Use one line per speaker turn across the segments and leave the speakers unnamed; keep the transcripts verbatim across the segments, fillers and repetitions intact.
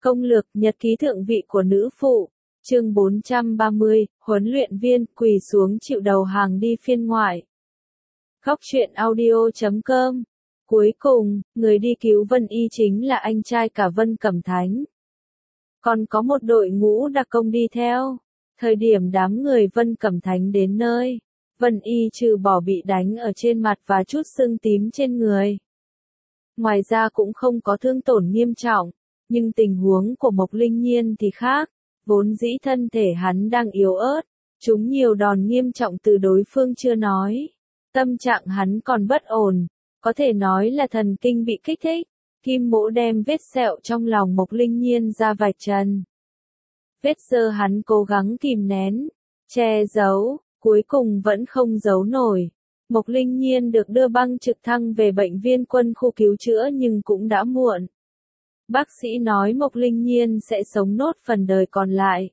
Công lược nhật ký thượng vị của nữ phụ. Chương bốn trăm ba mươi, huấn luyện viên quỳ xuống chịu đầu hàng đi phiên ngoại. Góc truyện audio chấm com. Cuối cùng, người đi cứu Vân Y chính là anh trai cả Vân Cẩm Thánh. Còn có một đội ngũ đặc công đi theo. Thời điểm đám người Vân Cẩm Thánh đến nơi, Vân Y trừ bỏ bị đánh ở trên mặt và chút sưng tím trên người. Ngoài ra cũng không có thương tổn nghiêm trọng, nhưng tình huống của Mộc Linh Nhiên thì khác. Vốn dĩ thân thể hắn đang yếu ớt, trúng nhiều đòn nghiêm trọng từ đối phương chưa nói. Tâm trạng hắn còn bất ổn, có thể nói là thần kinh bị kích thích. Kim Mỗ đem vết sẹo trong lòng Mộc Linh Nhiên ra vạch trần. Vết dơ hắn cố gắng kìm nén, che giấu, cuối cùng vẫn không giấu nổi. Mộc Linh Nhiên được đưa băng trực thăng về bệnh viện quân khu cứu chữa nhưng cũng đã muộn. Bác sĩ nói Mộc Linh Nhiên sẽ sống nốt phần đời còn lại.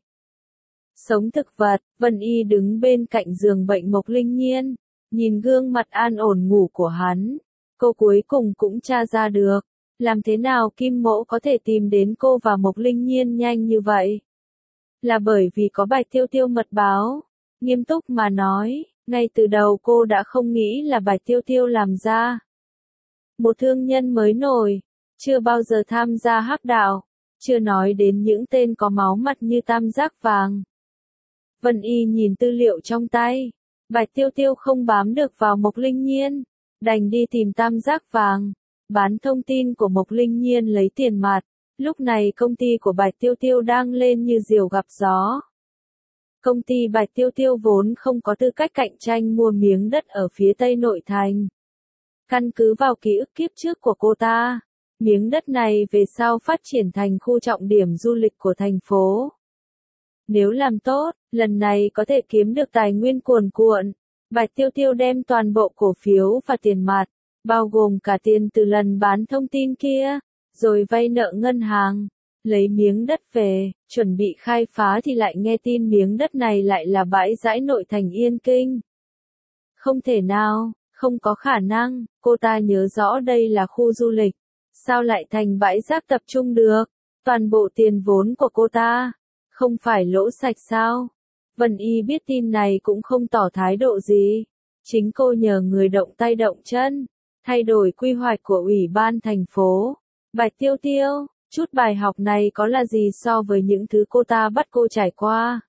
Sống thực vật, Vân Y đứng bên cạnh giường bệnh Mộc Linh Nhiên, nhìn gương mặt an ổn ngủ của hắn. Cô cuối cùng cũng tra ra được, làm thế nào Kim Mỗ có thể tìm đến cô và Mộc Linh Nhiên nhanh như vậy? Là bởi vì có Bạch Tiêu Tiêu mật báo. Nghiêm túc mà nói, ngay từ đầu cô đã không nghĩ là Bạch Tiêu Tiêu làm ra. Một thương nhân mới nổi, chưa bao giờ tham gia hắc đạo, chưa nói đến những tên có máu mặt như Tam Giác Vàng. Vân Y nhìn tư liệu trong tay, Bạch Tiêu Tiêu không bám được vào Mộc Linh Nhiên, đành đi tìm Tam Giác Vàng, bán thông tin của Mộc Linh Nhiên lấy tiền mặt. Lúc này công ty của Bạch Tiêu Tiêu đang lên như diều gặp gió. Công ty Bạch Tiêu Tiêu vốn không có tư cách cạnh tranh mua miếng đất ở phía tây nội thành. Căn cứ vào ký ức kiếp trước của cô ta, miếng đất này về sau phát triển thành khu trọng điểm du lịch của thành phố. Nếu làm tốt, lần này có thể kiếm được tài nguyên cuồn cuộn. Bạch Tiêu Tiêu đem toàn bộ cổ phiếu và tiền mặt, bao gồm cả tiền từ lần bán thông tin kia, rồi vay nợ ngân hàng, lấy miếng đất về, chuẩn bị khai phá thì lại nghe tin miếng đất này lại là bãi rãi nội thành Yên Kinh. Không thể nào, không có khả năng, cô ta nhớ rõ đây là khu du lịch, sao lại thành bãi rác tập trung được? Toàn bộ tiền vốn của cô ta, không phải lỗ sạch sao? Vân Y biết tin này cũng không tỏ thái độ gì. Chính cô nhờ người động tay động chân, thay đổi quy hoạch của ủy ban thành phố. Bạch Tiêu Tiêu, chút bài học này có là gì so với những thứ cô ta bắt cô trải qua?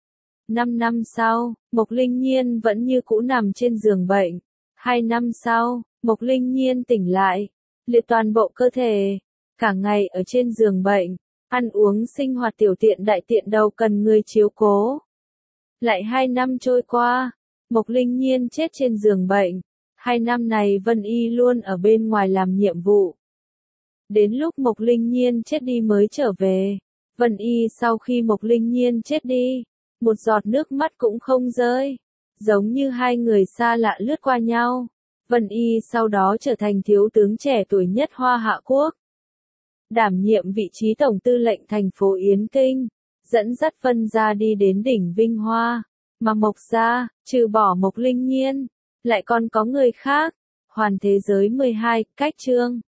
Năm năm sau, Mộc Linh Nhiên vẫn như cũ nằm trên giường bệnh. Hai năm sau, Mộc Linh Nhiên tỉnh lại, liệt toàn bộ cơ thể, cả ngày ở trên giường bệnh, ăn uống sinh hoạt tiểu tiện đại tiện đầu cần người chiếu cố. Lại hai năm trôi qua, Mộc Linh Nhiên chết trên giường bệnh. Hai năm này Vân Y luôn ở bên ngoài làm nhiệm vụ. Đến lúc Mộc Linh Nhiên chết đi mới trở về. Vân Y sau khi Mộc Linh Nhiên chết đi, một giọt nước mắt cũng không rơi. Giống như hai người xa lạ lướt qua nhau. Vân Y sau đó trở thành thiếu tướng trẻ tuổi nhất Hoa Hạ Quốc. Đảm nhiệm vị trí tổng tư lệnh thành phố Yến Kinh, dẫn dắt Vân gia đi đến đỉnh Vinh Hoa. Mà Mộc gia, trừ bỏ Mộc Linh Nhiên, lại còn có người khác. Hoàn thế giới mười hai, cách chương.